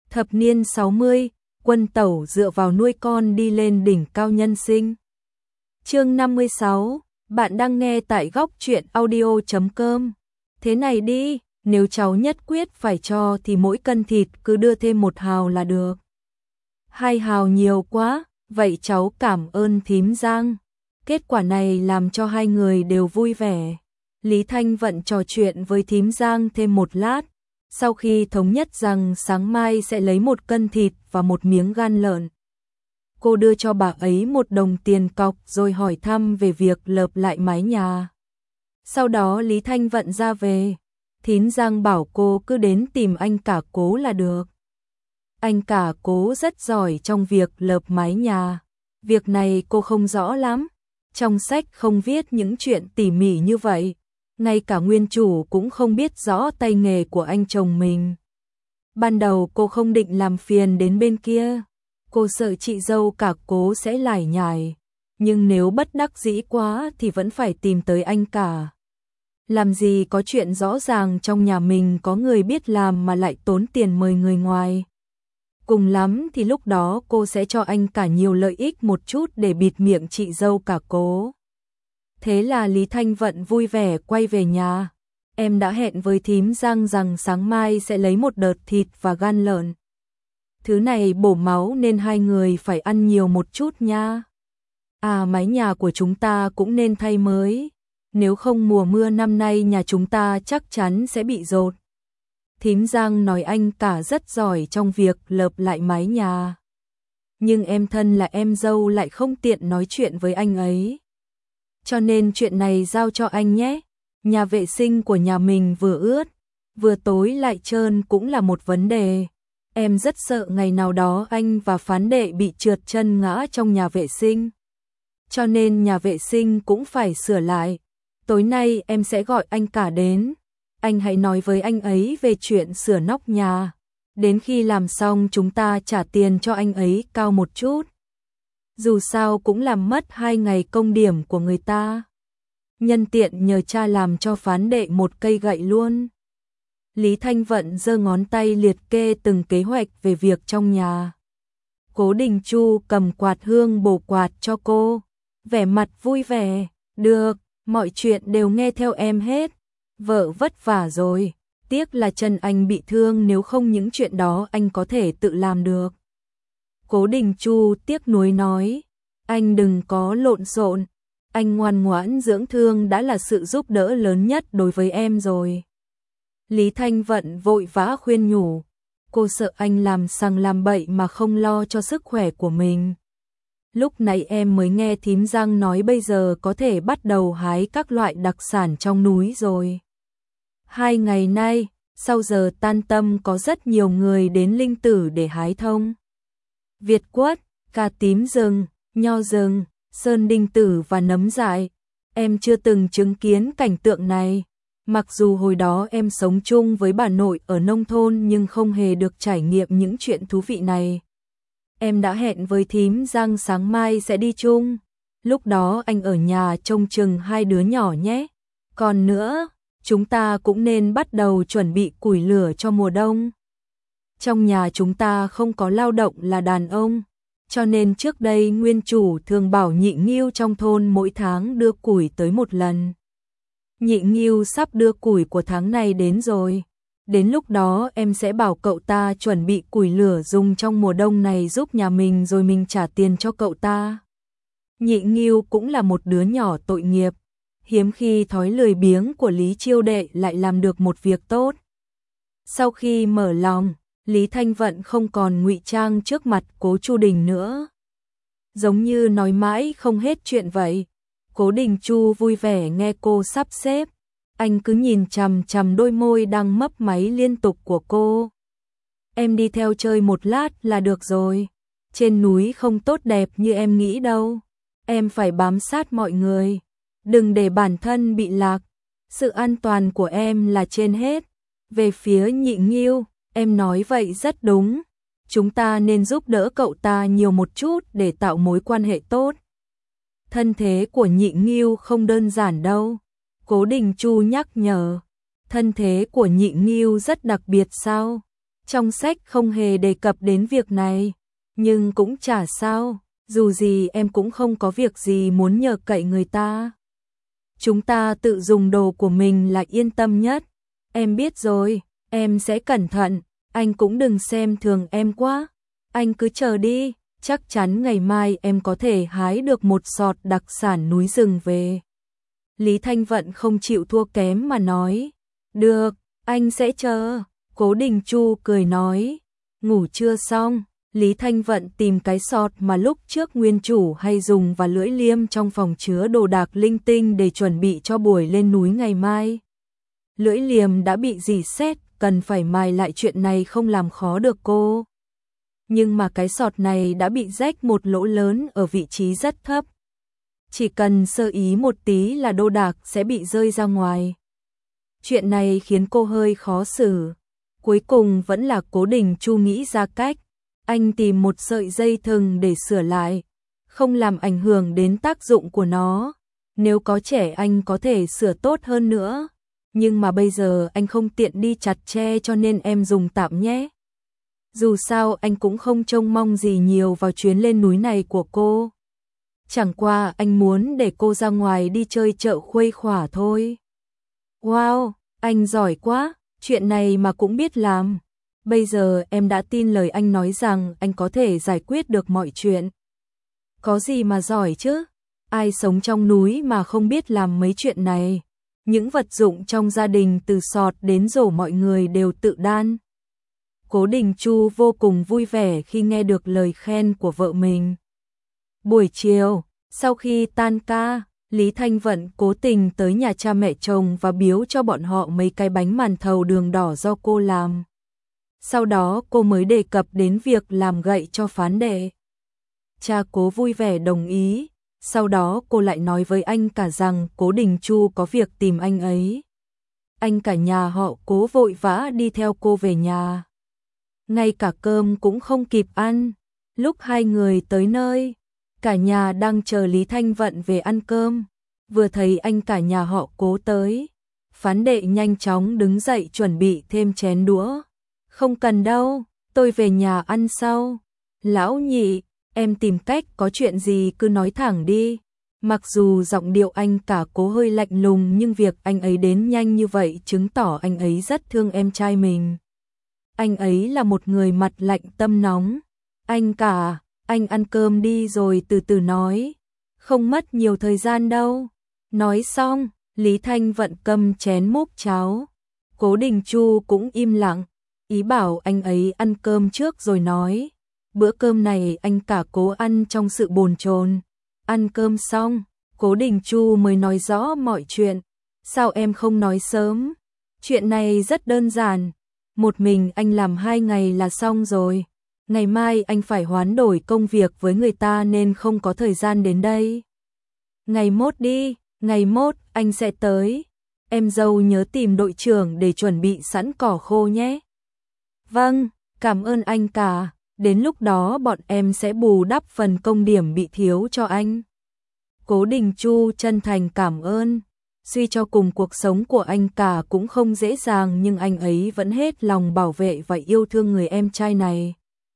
Thập niên 60, Quân Tẩu dựa vào nuôi con đi lên đỉnh cao nhân sinh. Chương 56, bạn đang nghe tại góc truyện audio.com. Thế này đi, nếu cháu nhất quyết phải cho thì mỗi cân thịt cứ đưa thêm 1 hào là được. 2 hào nhiều quá, vậy cháu cảm ơn thím Giang. Kết quả này làm cho hai người đều vui vẻ. Lý Thanh Vận trò chuyện với thím Giang thêm một lát, sau khi thống nhất rằng sáng mai sẽ lấy 1 cân thịt và 1 miếng gan lợn. Cô đưa cho bà ấy 1 đồng tiền cọc rồi hỏi thăm về việc lợp lại mái nhà. Sau đó Lý Thanh Vận ra về, thím Giang bảo cô cứ đến tìm anh cả Cố là được. Anh cả Cố rất giỏi trong việc lợp mái nhà. Việc này cô không rõ lắm, trong sách không viết những chuyện tỉ mỉ như vậy. Ngay cả nguyên chủ cũng không biết rõ tay nghề của anh chồng mình. Ban đầu cô không định làm phiền đến bên kia, cô sợ chị dâu cả Cố sẽ lải nhải, nhưng nếu bất đắc dĩ quá thì vẫn phải tìm tới anh cả. Làm gì có chuyện rõ ràng trong nhà mình có người biết làm mà lại tốn tiền mời người ngoài. Cùng lắm thì lúc đó cô sẽ cho anh cả nhiều lợi ích một chút để bịt miệng chị dâu cả Cố. Thế là Lý Thanh Vận vui vẻ quay về nhà. Em đã hẹn với thím Giang rằng sáng mai sẽ lấy 1 đợt thịt và gan lợn. Thứ này bổ máu nên hai người phải ăn nhiều một chút nha. À, mái nhà của chúng ta cũng nên thay mới. Nếu không mùa mưa năm nay nhà chúng ta chắc chắn sẽ bị dột. Thím Giang nói anh cả rất giỏi trong việc lợp lại mái nhà. Nhưng em thân là em dâu lại không tiện nói chuyện với anh ấy. Cho nên chuyện này giao cho anh nhé. Nhà vệ sinh của nhà mình vừa ướt, vừa tối lại trơn cũng là một vấn đề. Em rất sợ ngày nào đó anh và phán đệ bị trượt chân ngã trong nhà vệ sinh. Cho nên nhà vệ sinh cũng phải sửa lại. Tối nay em sẽ gọi anh cả đến. Anh hãy nói với anh ấy về chuyện sửa nóc nhà. Đến khi làm xong chúng ta trả tiền cho anh ấy cao một chút. Dù sao cũng làm mất 2 ngày công điểm của người ta. Nhân tiện nhờ cha làm cho phán đệ 1 cây gậy luôn. Lý Thanh Vận giơ ngón tay liệt kê từng kế hoạch về việc trong nhà. Cố Đình Chu cầm quạt hương bổ quạt cho cô, vẻ mặt vui vẻ. Được, mọi chuyện đều nghe theo em hết. Vợ vất vả rồi, tiếc là chân anh bị thương, nếu không những chuyện đó anh có thể tự làm được. Cố Đình Chu tiếc nuối nói, anh đừng có lộn xộn, anh ngoan ngoãn dưỡng thương đã là sự giúp đỡ lớn nhất đối với em rồi. Lý Thanh Vận vội vã khuyên nhủ, cô sợ anh làm sằng làm bậy mà không lo cho sức khỏe của mình. Lúc nãy em mới nghe thím Giang nói bây giờ có thể bắt đầu hái các loại đặc sản trong núi rồi. 2 ngày nay, sau giờ tan tầm có rất nhiều người đến Linh Tử để hái thông. Việt quất, cà tím rừng, nho rừng, sơn đinh tử và nấm dại. Em chưa từng chứng kiến cảnh tượng này. Mặc dù hồi đó em sống chung với bà nội ở nông thôn nhưng không hề được trải nghiệm những chuyện thú vị này. Em đã hẹn với thím Giang sáng mai sẽ đi chung. Lúc đó anh ở nhà trông chừng 2 đứa nhỏ nhé. Còn nữa, chúng ta cũng nên bắt đầu chuẩn bị củi lửa cho mùa đông. Trong nhà chúng ta không có lao động là đàn ông, cho nên trước đây nguyên chủ thường bảo Nhị Nghiêu trong thôn mỗi tháng đưa củi tới 1 lần. Nhị Nghiêu sắp đưa củi của tháng này đến rồi. Đến lúc đó em sẽ bảo cậu ta chuẩn bị củi lửa dùng trong mùa đông này giúp nhà mình rồi mình trả tiền cho cậu ta. Nhị Nghiêu cũng là một đứa nhỏ tội nghiệp. Hiếm khi thói lười biếng của Lý Chiêu Đệ lại làm được một việc tốt. Sau khi mở lòng, Lý Thanh Vận không còn ngụy trang trước mặt Cố Chu Đình nữa. Giống như nói mãi không hết chuyện vậy. Cố Đình Chu vui vẻ nghe cô sắp xếp. Anh cứ nhìn chằm chằm đôi môi đang mấp máy liên tục của cô. Em đi theo chơi một lát là được rồi. Trên núi không tốt đẹp như em nghĩ đâu. Em phải bám sát mọi người. Đừng để bản thân bị lạc. Sự an toàn của em là trên hết. Về phía Nhị Nghiêu, em nói vậy rất đúng. Chúng ta nên giúp đỡ cậu ta nhiều một chút để tạo mối quan hệ tốt. Thân thế của Nhị Nghiêu không đơn giản đâu. Cố Đình Chu nhắc nhở. Thân thế của Nhị Nghiêu rất đặc biệt sao? Trong sách không hề đề cập đến việc này, nhưng cũng chả sao, dù gì em cũng không có việc gì muốn nhờ cậy người ta. Chúng ta tự dùng đồ của mình là yên tâm nhất. Em biết rồi, em sẽ cẩn thận, anh cũng đừng xem thường em quá. Anh cứ chờ đi, chắc chắn ngày mai em có thể hái được một sọt đặc sản núi rừng về. Lý Thanh Vận không chịu thua kém mà nói. Được, anh sẽ chờ. Cố Đình Chu cười nói. Ngủ chưa xong, Lý Thanh Vận tìm cái sọt mà lúc trước nguyên chủ hay dùng và lưỡi liêm trong phòng chứa đồ đạc linh tinh để chuẩn bị cho buổi lên núi ngày mai. Lưỡi liềm đã bị rỉ sét, cần phải mài lại, chuyện này không làm khó được cô. Nhưng mà cái sọt này đã bị rách một lỗ lớn ở vị trí rất thấp. Chỉ cần sơ ý một tí là đồ đạc sẽ bị rơi ra ngoài. Chuyện này khiến cô hơi khó xử. Cuối cùng vẫn là Cố Đình Chu nghĩ ra cách. Anh tìm một sợi dây thừng để sửa lại, không làm ảnh hưởng đến tác dụng của nó. Nếu có trẻ anh có thể sửa tốt hơn nữa. Nhưng mà bây giờ anh không tiện đi chặt tre cho nên em dùng tạm nhé. Dù sao anh cũng không trông mong gì nhiều vào chuyến lên núi này của cô. Chẳng qua anh muốn để cô ra ngoài đi chơi chợ khuây khỏa thôi. Wow, anh giỏi quá, chuyện này mà cũng biết làm. Bây giờ em đã tin lời anh nói rằng anh có thể giải quyết được mọi chuyện. Có gì mà giỏi chứ? Ai sống trong núi mà không biết làm mấy chuyện này? Những vật dụng trong gia đình từ sọt đến rổ mọi người đều tự đan. Cố Đình Chu vô cùng vui vẻ khi nghe được lời khen của vợ mình. Buổi chiều, sau khi tan ca, Lý Thanh Vận cố tình tới nhà cha mẹ chồng và biếu cho bọn họ mấy cái bánh màn thầu đường đỏ do cô làm. Sau đó cô mới đề cập đến việc làm gậy cho phán đệ. Cha Cố vui vẻ đồng ý. Sau đó cô lại nói với anh cả rằng Cố Đình Chu có việc tìm anh ấy. Anh cả nhà họ Cố vội vã đi theo cô về nhà. Ngay cả cơm cũng không kịp ăn. Lúc hai người tới nơi, cả nhà đang chờ Lý Thanh Vận về ăn cơm. Vừa thấy anh cả nhà họ Cố tới, phán đệ nhanh chóng đứng dậy chuẩn bị thêm chén đũa. Không cần đâu, tôi về nhà ăn sau. Lão nhị, em tìm cách, có chuyện gì cứ nói thẳng đi. Mặc dù giọng điệu anh cả Cố hơi lạnh lùng nhưng việc anh ấy đến nhanh như vậy chứng tỏ anh ấy rất thương em trai mình. Anh ấy là một người mặt lạnh tâm nóng. Anh cả, anh ăn cơm đi rồi từ từ nói. Không mất nhiều thời gian đâu. Nói xong, Lý Thanh Vận cầm chén múc cháo. Cố Đình Chu cũng im lặng, ý bảo anh ấy ăn cơm trước rồi nói. Bữa cơm này anh cả Cố ăn trong sự bồn chồn. Ăn cơm xong, Cố Đình Chu mới nói rõ mọi chuyện. Sao em không nói sớm? Chuyện này rất đơn giản. Một mình anh làm 2 ngày là xong rồi. Ngày mai anh phải hoán đổi công việc với người ta nên không có thời gian đến đây. Ngày mốt đi, ngày mốt anh sẽ tới. Em dâu nhớ tìm đội trưởng để chuẩn bị sẵn cỏ khô nhé. Vâng, cảm ơn anh cả. Đến lúc đó bọn em sẽ bù đắp phần công điểm bị thiếu cho anh. Cố Đình Chu chân thành cảm ơn. Suy cho cùng cuộc sống của anh cả cũng không dễ dàng nhưng anh ấy vẫn hết lòng bảo vệ và yêu thương người em trai này.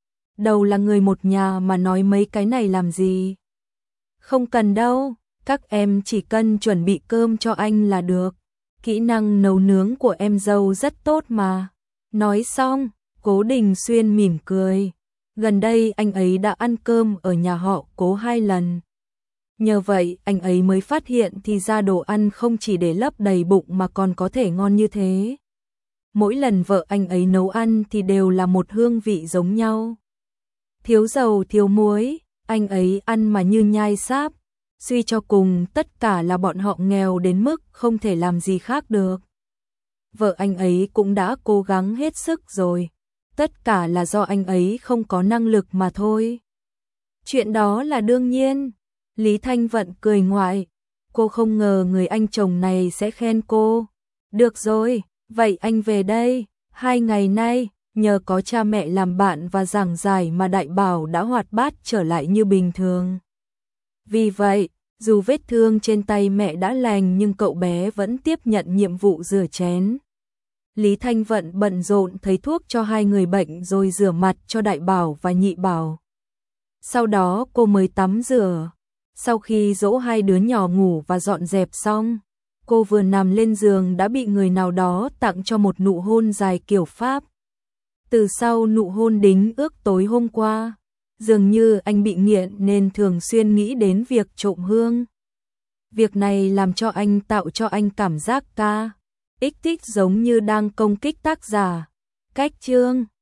Đầu là người một nhà mà nói mấy cái này làm gì? Không cần đâu, các em chỉ cần chuẩn bị cơm cho anh là được. Kỹ năng nấu nướng của em dâu rất tốt mà. Nói xong, Cố Đình Xuyên mỉm cười. Gần đây anh ấy đã ăn cơm ở nhà họ Cố 2 lần. Nhờ vậy anh ấy mới phát hiện thì ra đồ ăn không chỉ để lấp đầy bụng mà còn có thể ngon như thế. Mỗi lần vợ anh ấy nấu ăn thì đều là một hương vị giống nhau. Thiếu dầu thiếu muối, anh ấy ăn mà như nhai sáp. Suy cho cùng tất cả là bọn họ nghèo đến mức không thể làm gì khác được. Vợ anh ấy cũng đã cố gắng hết sức rồi. Tất cả là do anh ấy không có năng lực mà thôi. Chuyện đó là đương nhiên. Lý Thanh Vận cười ngoại. Cô không ngờ người anh chồng này sẽ khen cô. Được rồi, vậy anh về đây. 2 ngày nay, nhờ có cha mẹ làm bạn và giảng giải mà Đại Bảo đã hoạt bát trở lại như bình thường. Vì vậy, dù vết thương trên tay mẹ đã lành nhưng cậu bé vẫn tiếp nhận nhiệm vụ rửa chén. Lý Thanh Vận bận rộn thấy thuốc cho hai người bệnh rồi rửa mặt cho Đại Bảo và Nhị Bảo. Sau đó cô mới tắm rửa. Sau khi dỗ hai đứa nhỏ ngủ và dọn dẹp xong, cô vừa nằm lên giường đã bị người nào đó tặng cho một nụ hôn dài kiểu Pháp. Từ sau nụ hôn đính ước tối hôm qua, dường như anh bị nghiện nên thường xuyên nghĩ đến việc trộm hương. Việc này làm cho anh tạo cho anh cảm giác kích thích giống như đang công kích tác giả. Cách chương